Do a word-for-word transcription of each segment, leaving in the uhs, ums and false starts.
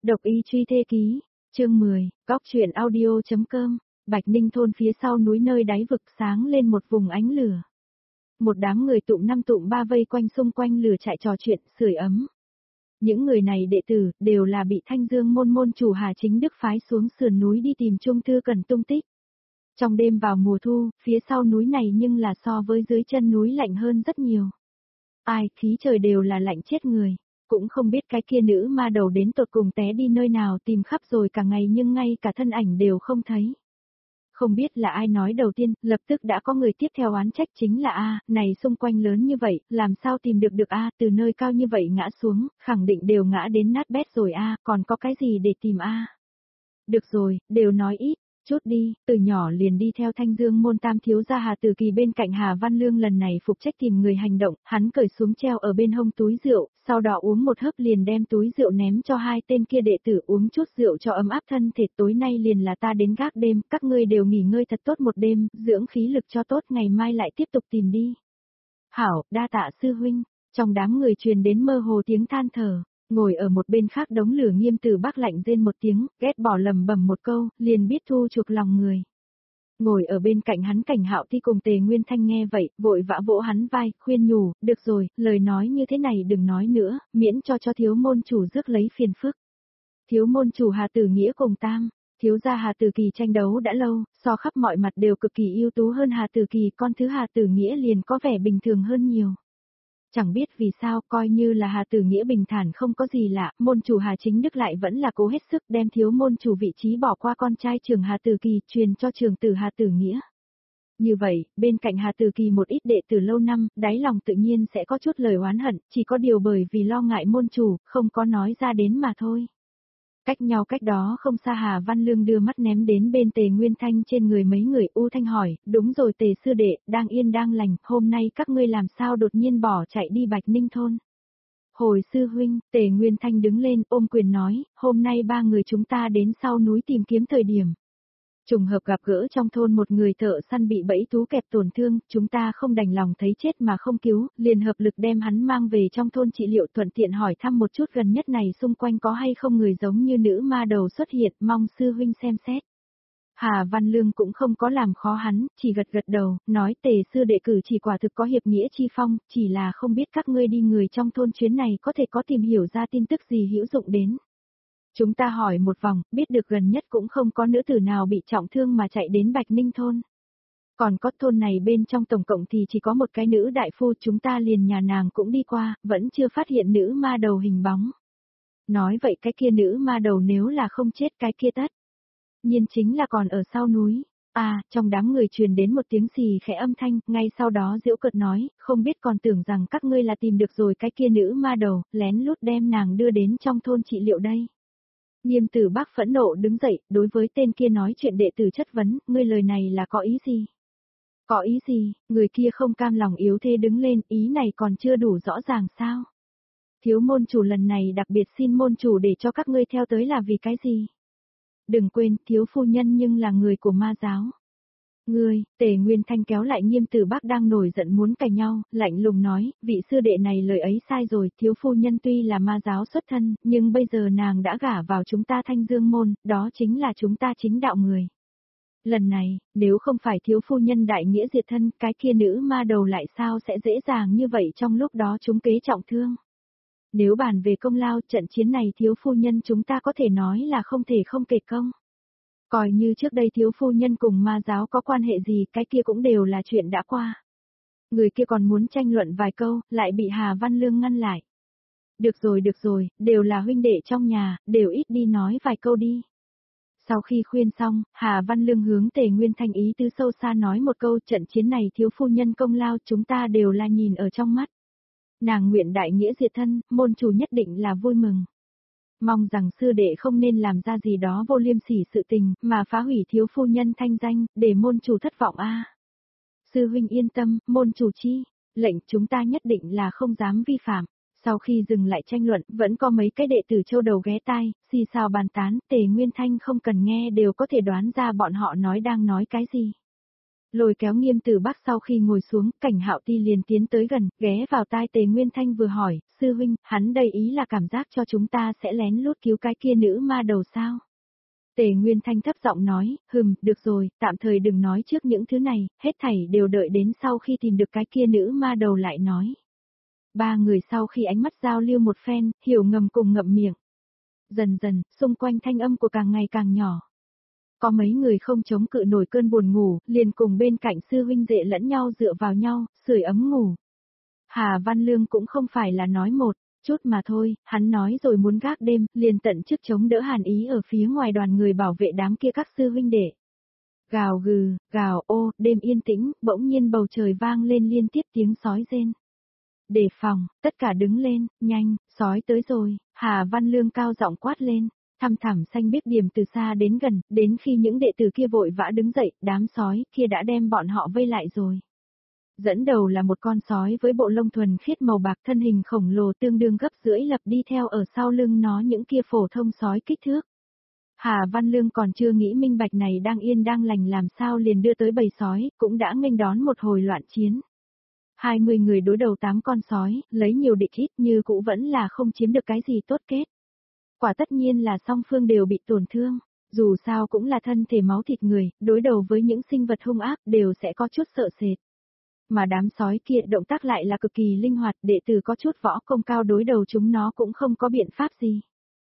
Độc y truy thê ký, chương mười, góc truyện audio.com, Bạch Ninh thôn phía sau núi nơi đáy vực sáng lên một vùng ánh lửa. Một đám người tụm năm tụm ba vây quanh xung quanh lửa trại trò chuyện, sưởi ấm. Những người này đệ tử, đều là bị Thanh Dương môn môn chủ Hà Chính Đức phái xuống sườn núi đi tìm Trung Thư Cần tung tích. Trong đêm vào mùa thu, phía sau núi này nhưng là so với dưới chân núi lạnh hơn rất nhiều. Ai, khí trời đều là lạnh chết người. Cũng không biết cái kia nữ ma đầu đến tột cùng té đi nơi nào tìm khắp rồi cả ngày nhưng ngay cả thân ảnh đều không thấy. Không biết là ai nói đầu tiên, lập tức đã có người tiếp theo oán trách chính là A, này xung quanh lớn như vậy, làm sao tìm được được A, từ nơi cao như vậy ngã xuống, khẳng định đều ngã đến nát bét rồi A, còn có cái gì để tìm A. Được rồi, đều nói ít. Chút đi, từ nhỏ liền đi theo Thanh Dương môn tam thiếu gia Hà Tử Kỳ bên cạnh Hà Văn Lương lần này phục trách tìm người hành động, hắn cởi xuống treo ở bên hông túi rượu, sau đó uống một hớp liền đem túi rượu ném cho hai tên kia đệ tử uống chút rượu cho ấm áp thân thể, tối nay liền là ta đến gác đêm, các ngươi đều nghỉ ngơi thật tốt một đêm, dưỡng khí lực cho tốt, ngày mai lại tiếp tục tìm đi. Hảo, đa tạ sư huynh, trong đám người truyền đến mơ hồ tiếng than thở. Ngồi ở một bên khác đống lửa Nghiêm Từ Bắc lạnh rên một tiếng, ghét bỏ lầm bầm một câu, liền biết thu chuộc lòng người. Ngồi ở bên cạnh hắn Cảnh Hạo Thi cùng Tề Nguyên Thanh nghe vậy, vội vã vỗ hắn vai, khuyên nhủ, được rồi, lời nói như thế này đừng nói nữa, miễn cho cho thiếu môn chủ rước lấy phiền phức. Thiếu môn chủ Hà Tử Nghĩa cùng Tam, thiếu gia Hà Tử Kỳ tranh đấu đã lâu, so khắp mọi mặt đều cực kỳ ưu tú hơn Hà Tử Kỳ, con thứ Hà Tử Nghĩa liền có vẻ bình thường hơn nhiều. Chẳng biết vì sao, coi như là Hà Tử Nghĩa bình thản không có gì lạ, môn chủ Hà Chính Đức lại vẫn là cố hết sức đem thiếu môn chủ vị trí bỏ qua con trai trường Hà Tử Kỳ, truyền cho trường tử Hà Tử Nghĩa. Như vậy, bên cạnh Hà Tử Kỳ một ít đệ tử lâu năm, đáy lòng tự nhiên sẽ có chút lời oán hận, chỉ có điều bởi vì lo ngại môn chủ, không có nói ra đến mà thôi. Cách nhau cách đó không xa Hà Văn Lương đưa mắt ném đến bên Tề Nguyên Thanh trên người mấy người U Thanh hỏi, đúng rồi Tề sư đệ, đang yên đang lành, hôm nay các ngươi làm sao đột nhiên bỏ chạy đi Bạch Ninh thôn. Hồi sư huynh, Tề Nguyên Thanh đứng lên ôm quyền nói, hôm nay ba người chúng ta đến sau núi tìm kiếm thời điểm. Trùng hợp gặp gỡ trong thôn một người thợ săn bị bẫy thú kẹp tổn thương, chúng ta không đành lòng thấy chết mà không cứu, liền hợp lực đem hắn mang về trong thôn trị liệu, thuận tiện hỏi thăm một chút gần nhất này xung quanh có hay không người giống như nữ ma đầu xuất hiện, mong sư huynh xem xét. Hà Văn Lương cũng không có làm khó hắn, chỉ gật gật đầu, nói Tề sư đệ cử chỉ quả thực có hiệp nghĩa chi phong, chỉ là không biết các ngươi đi người trong thôn chuyến này có thể có tìm hiểu ra tin tức gì hữu dụng đến. Chúng ta hỏi một vòng, biết được gần nhất cũng không có nữ tử nào bị trọng thương mà chạy đến Bạch Ninh thôn. Còn có thôn này bên trong tổng cộng thì chỉ có một cái nữ đại phu, chúng ta liền nhà nàng cũng đi qua, vẫn chưa phát hiện nữ ma đầu hình bóng. Nói vậy cái kia nữ ma đầu nếu là không chết cái kia tất nhiên chính là còn ở sau núi. À, trong đám người truyền đến một tiếng xì khẽ âm thanh, ngay sau đó giễu cợt nói, không biết còn tưởng rằng các ngươi là tìm được rồi cái kia nữ ma đầu, lén lút đem nàng đưa đến trong thôn trị liệu đây. Nghiêm Từ Bắc phẫn nộ đứng dậy, đối với tên kia nói chuyện đệ tử chất vấn, ngươi lời này là có ý gì? Có ý gì? Người kia không cam lòng yếu thế đứng lên, ý này còn chưa đủ rõ ràng sao? Thiếu môn chủ lần này đặc biệt xin môn chủ để cho các ngươi theo tới là vì cái gì? Đừng quên, thiếu phu nhân nhưng là người của ma giáo. Ngươi, Tề Nguyên Thanh kéo lại Nghiêm Từ Bắc đang nổi giận muốn cãi nhau, lạnh lùng nói, vị sư đệ này lời ấy sai rồi, thiếu phu nhân tuy là ma giáo xuất thân, nhưng bây giờ nàng đã gả vào chúng ta Thanh Dương môn, đó chính là chúng ta chính đạo người. Lần này, nếu không phải thiếu phu nhân đại nghĩa diệt thân, cái kia nữ ma đầu lại sao sẽ dễ dàng như vậy trong lúc đó chúng kế trọng thương. Nếu bàn về công lao, trận chiến này thiếu phu nhân chúng ta có thể nói là không thể không kể công. Coi như trước đây thiếu phu nhân cùng ma giáo có quan hệ gì, cái kia cũng đều là chuyện đã qua. Người kia còn muốn tranh luận vài câu, lại bị Hà Văn Lương ngăn lại. Được rồi được rồi, đều là huynh đệ trong nhà, đều ít đi nói vài câu đi. Sau khi khuyên xong, Hà Văn Lương hướng Tề Nguyên Thanh ý tứ sâu xa nói một câu, trận chiến này thiếu phu nhân công lao chúng ta đều là nhìn ở trong mắt. Nàng nguyện đại nghĩa diệt thân, môn chủ nhất định là vui mừng. Mong rằng sư đệ không nên làm ra gì đó vô liêm sỉ sự tình, mà phá hủy thiếu phu nhân thanh danh, để môn chủ thất vọng a. Sư huynh yên tâm, môn chủ chi, lệnh chúng ta nhất định là không dám vi phạm. Sau khi dừng lại tranh luận, vẫn có mấy cái đệ tử châu đầu ghé tai, xì xào bàn tán, Tề Nguyên Thanh không cần nghe đều có thể đoán ra bọn họ nói đang nói cái gì. Lôi kéo Nghiêm Tử Bắc sau khi ngồi xuống, Cảnh Hạo Ti liền tiến tới gần, ghé vào tai Tề Nguyên Thanh vừa hỏi, sư huynh, hắn đây ý là cảm giác cho chúng ta sẽ lén lút cứu cái kia nữ ma đầu sao? Tề Nguyên Thanh thấp giọng nói, hừm, được rồi, tạm thời đừng nói trước những thứ này, hết thảy đều đợi đến sau khi tìm được cái kia nữ ma đầu lại nói. Ba người sau khi ánh mắt giao lưu một phen, hiểu ngầm cùng ngậm miệng. Dần dần, xung quanh thanh âm của càng ngày càng nhỏ. Có mấy người không chống cự nổi cơn buồn ngủ, liền cùng bên cạnh sư huynh đệ lẫn nhau dựa vào nhau, sưởi ấm ngủ. Hà Văn Lương cũng không phải là nói một chút mà thôi, hắn nói rồi muốn gác đêm, liền tận chức chống đỡ Hàn Ý ở phía ngoài đoàn người bảo vệ đám kia các sư huynh đệ. Gào gừ, gào ô, đêm yên tĩnh, bỗng nhiên bầu trời vang lên liên tiếp tiếng sói rên. Đề phòng, tất cả đứng lên, nhanh, sói tới rồi, Hà Văn Lương cao giọng quát lên. Thăm thẳm xanh biết điểm từ xa đến gần, đến khi những đệ tử kia vội vã đứng dậy, đám sói kia đã đem bọn họ vây lại rồi. Dẫn đầu là một con sói với bộ lông thuần khiết màu bạc, thân hình khổng lồ tương đương gấp rưỡi lập đi theo ở sau lưng nó những kia phổ thông sói kích thước. Hà Văn Lương còn chưa nghĩ minh bạch này đang yên đang lành làm sao liền đưa tới bầy sói, cũng đã nghênh đón một hồi loạn chiến. Hai mươi người đối đầu tám con sói, lấy nhiều địch ít như cũ vẫn là không chiếm được cái gì tốt kết. Quả tất nhiên là song phương đều bị tổn thương, dù sao cũng là thân thể máu thịt người, đối đầu với những sinh vật hung ác đều sẽ có chút sợ sệt. Mà đám sói kia động tác lại là cực kỳ linh hoạt, đệ tử có chút võ công cao đối đầu chúng nó cũng không có biện pháp gì.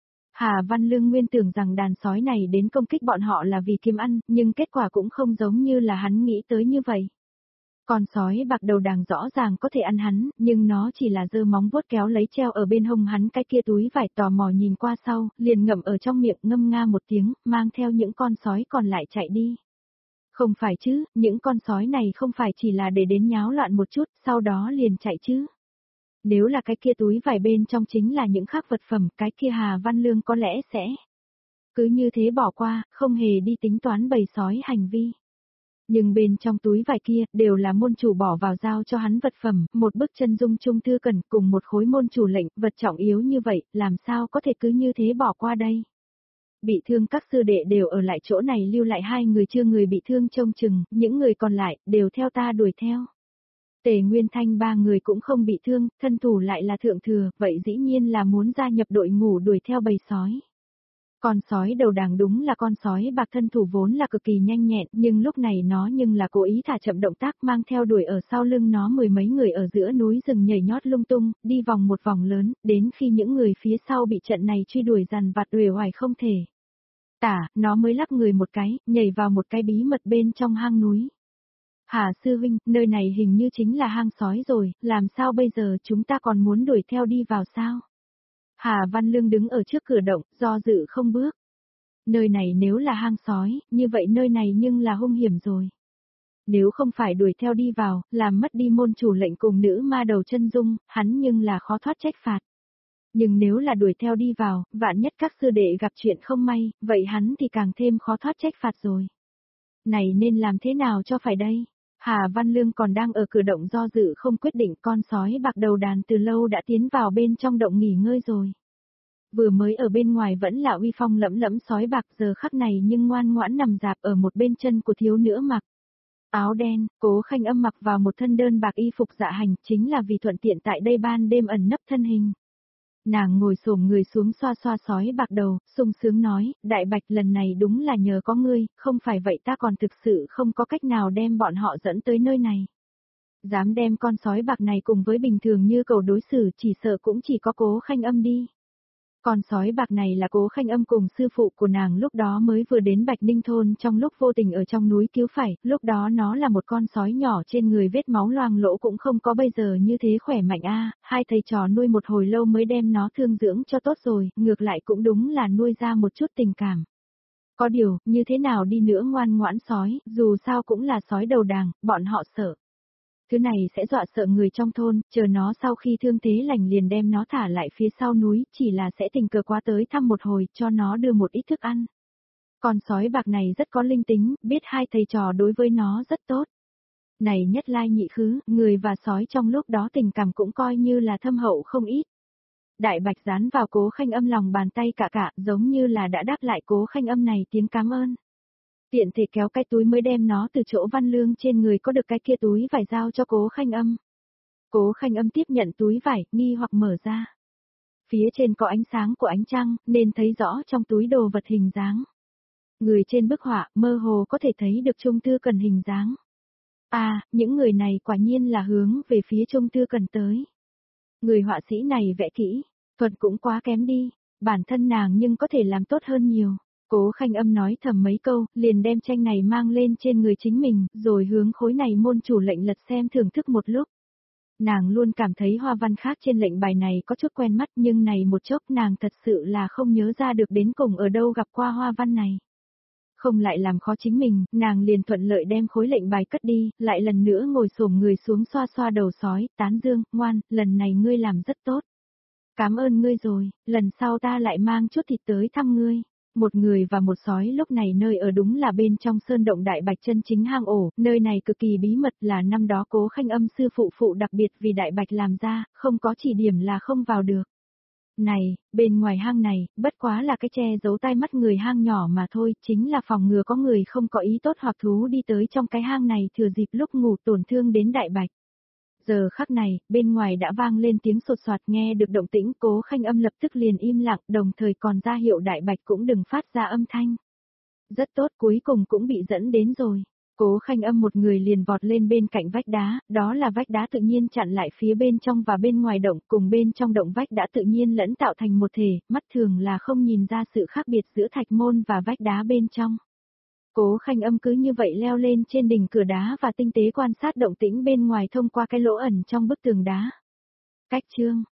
Hà Văn Lương nguyên tưởng rằng đàn sói này đến công kích bọn họ là vì kiếm ăn, nhưng kết quả cũng không giống như là hắn nghĩ tới như vậy. Con sói bạc đầu đàng rõ ràng có thể ăn hắn, nhưng nó chỉ là giơ móng vuốt kéo lấy treo ở bên hông hắn cái kia túi vải, tò mò nhìn qua sau, liền ngậm ở trong miệng ngâm nga một tiếng, mang theo những con sói còn lại chạy đi. Không phải chứ, những con sói này không phải chỉ là để đến nháo loạn một chút, sau đó liền chạy chứ. Nếu là cái kia túi vải bên trong chính là những khác vật phẩm, cái kia Hà Văn Lương có lẽ sẽ cứ như thế bỏ qua, không hề đi tính toán bầy sói hành vi. Nhưng bên trong túi vải kia, đều là môn chủ bỏ vào giao cho hắn vật phẩm, một bức chân dung trung thư cần cùng một khối môn chủ lệnh, vật trọng yếu như vậy, làm sao có thể cứ như thế bỏ qua đây. Bị thương các sư đệ đều ở lại chỗ này, lưu lại hai người chưa người bị thương trông chừng, những người còn lại, đều theo ta đuổi theo. Tề Nguyên Thanh ba người cũng không bị thương, thân thủ lại là thượng thừa, vậy dĩ nhiên là muốn gia nhập đội ngũ đuổi theo bầy sói. Con sói đầu đàng đúng là con sói bạc, thân thủ vốn là cực kỳ nhanh nhẹn, nhưng lúc này nó nhưng là cố ý thả chậm động tác, mang theo đuổi ở sau lưng nó mười mấy người ở giữa núi rừng nhảy nhót lung tung, đi vòng một vòng lớn, đến khi những người phía sau bị trận này truy đuổi dằn vặt uể oải không thể tả, nó mới lắc người một cái, nhảy vào một cái bí mật bên trong hang núi. Hà sư huynh, nơi này hình như chính là hang sói rồi, làm sao bây giờ, chúng ta còn muốn đuổi theo đi vào sao? Hà Văn Lương đứng ở trước cửa động, do dự không bước. Nơi này nếu là hang sói, như vậy nơi này nhưng là hung hiểm rồi. Nếu không phải đuổi theo đi vào, làm mất đi môn chủ lệnh cùng nữ ma đầu chân dung, hắn nhưng là khó thoát trách phạt. Nhưng nếu là đuổi theo đi vào, vạn nhất các sư đệ gặp chuyện không may, vậy hắn thì càng thêm khó thoát trách phạt rồi. Này nên làm thế nào cho phải đây? Hà Văn Lương còn đang ở cửa động do dự không quyết định, con sói bạc đầu đàn từ lâu đã tiến vào bên trong động nghỉ ngơi rồi. Vừa mới ở bên ngoài vẫn là uy phong lẫm lẫm sói bạc, giờ khắc này nhưng ngoan ngoãn nằm dạp ở một bên chân của thiếu nữ mặc áo đen. Cố Khanh Âm mặc vào một thân đơn bạc y phục dạ hành, chính là vì thuận tiện tại đây ban đêm ẩn nấp thân hình. Nàng ngồi xổm người xuống xoa xoa sói bạc đầu, sung sướng nói, đại bạch lần này đúng là nhờ có ngươi, không phải vậy ta còn thực sự không có cách nào đem bọn họ dẫn tới nơi này. Dám đem con sói bạc này cùng với bình thường như cầu đối xử, chỉ sợ cũng chỉ có Cố Khanh Âm đi. Con sói bạc này là Cố Khanh Âm cùng sư phụ của nàng lúc đó mới vừa đến Bạch Ninh thôn trong lúc vô tình ở trong núi cứu phải, lúc đó nó là một con sói nhỏ trên người vết máu loang lỗ cũng không có bây giờ như thế khỏe mạnh a, hai thầy trò nuôi một hồi lâu mới đem nó thương dưỡng cho tốt rồi, ngược lại cũng đúng là nuôi ra một chút tình cảm. Có điều, như thế nào đi nữa ngoan ngoãn sói, dù sao cũng là sói đầu đàng, bọn họ sợ. Thứ này sẽ dọa sợ người trong thôn, chờ nó sau khi thương thế lành liền đem nó thả lại phía sau núi, chỉ là sẽ tình cờ qua tới thăm một hồi, cho nó đưa một ít thức ăn. Con sói bạc này rất có linh tính, biết hai thầy trò đối với nó rất tốt. Này nhất lai nhị khứ, người và sói trong lúc đó tình cảm cũng coi như là thâm hậu không ít. Đại bạch dán vào Cố Khanh Âm lòng bàn tay cả cả, giống như là đã đáp lại Cố Khanh Âm này tiếng cảm ơn. Tiện thể kéo cái túi mới đem nó từ chỗ Văn Lương trên người có được cái kia túi vải giao cho Cố Khanh Âm. Cố Khanh Âm tiếp nhận túi vải, nghi hoặc mở ra. Phía trên có ánh sáng của ánh trăng, nên thấy rõ trong túi đồ vật hình dáng. Người trên bức họa, mơ hồ có thể thấy được Trung Tư Cần hình dáng. À, những người này quả nhiên là hướng về phía Trung Tư Cần tới. Người họa sĩ này vẽ kỹ, thuật cũng quá kém đi, bản thân nàng nhưng có thể làm tốt hơn nhiều. Cố Khanh Âm nói thầm mấy câu, liền đem tranh này mang lên trên người chính mình, rồi hướng khối này môn chủ lệnh lật xem thưởng thức một lúc. Nàng luôn cảm thấy hoa văn khác trên lệnh bài này có chút quen mắt, nhưng này một chốc nàng thật sự là không nhớ ra được đến cùng ở đâu gặp qua hoa văn này. Không lại làm khó chính mình, nàng liền thuận lợi đem khối lệnh bài cất đi, lại lần nữa ngồi xổm người xuống xoa xoa đầu sói, tán dương, ngoan, lần này ngươi làm rất tốt. Cảm ơn ngươi rồi, lần sau ta lại mang chút thịt tới thăm ngươi. Một người và một sói lúc này nơi ở đúng là bên trong sơn động Đại Bạch chân chính hang ổ, nơi này cực kỳ bí mật là năm đó Cố Khanh Âm sư phụ phụ đặc biệt vì Đại Bạch làm ra, không có chỉ điểm là không vào được. Này, bên ngoài hang này, bất quá là cái che giấu tai mắt người hang nhỏ mà thôi, chính là phòng ngừa có người không có ý tốt hoặc thú đi tới trong cái hang này thừa dịp lúc ngủ tổn thương đến Đại Bạch. Giờ khắc này, bên ngoài đã vang lên tiếng sột soạt, nghe được động tĩnh, Cố Khanh Âm lập tức liền im lặng, đồng thời còn ra hiệu Đại Bạch cũng đừng phát ra âm thanh. Rất tốt, cuối cùng cũng bị dẫn đến rồi. Cố Khanh Âm một người liền vọt lên bên cạnh vách đá, đó là vách đá tự nhiên chặn lại phía bên trong và bên ngoài động, cùng bên trong động vách đã tự nhiên lẫn tạo thành một thể, mắt thường là không nhìn ra sự khác biệt giữa thạch môn và vách đá bên trong. Cố Khanh Âm cứ như vậy leo lên trên đỉnh cửa đá và tinh tế quan sát động tĩnh bên ngoài thông qua cái lỗ ẩn trong bức tường đá. Cách chương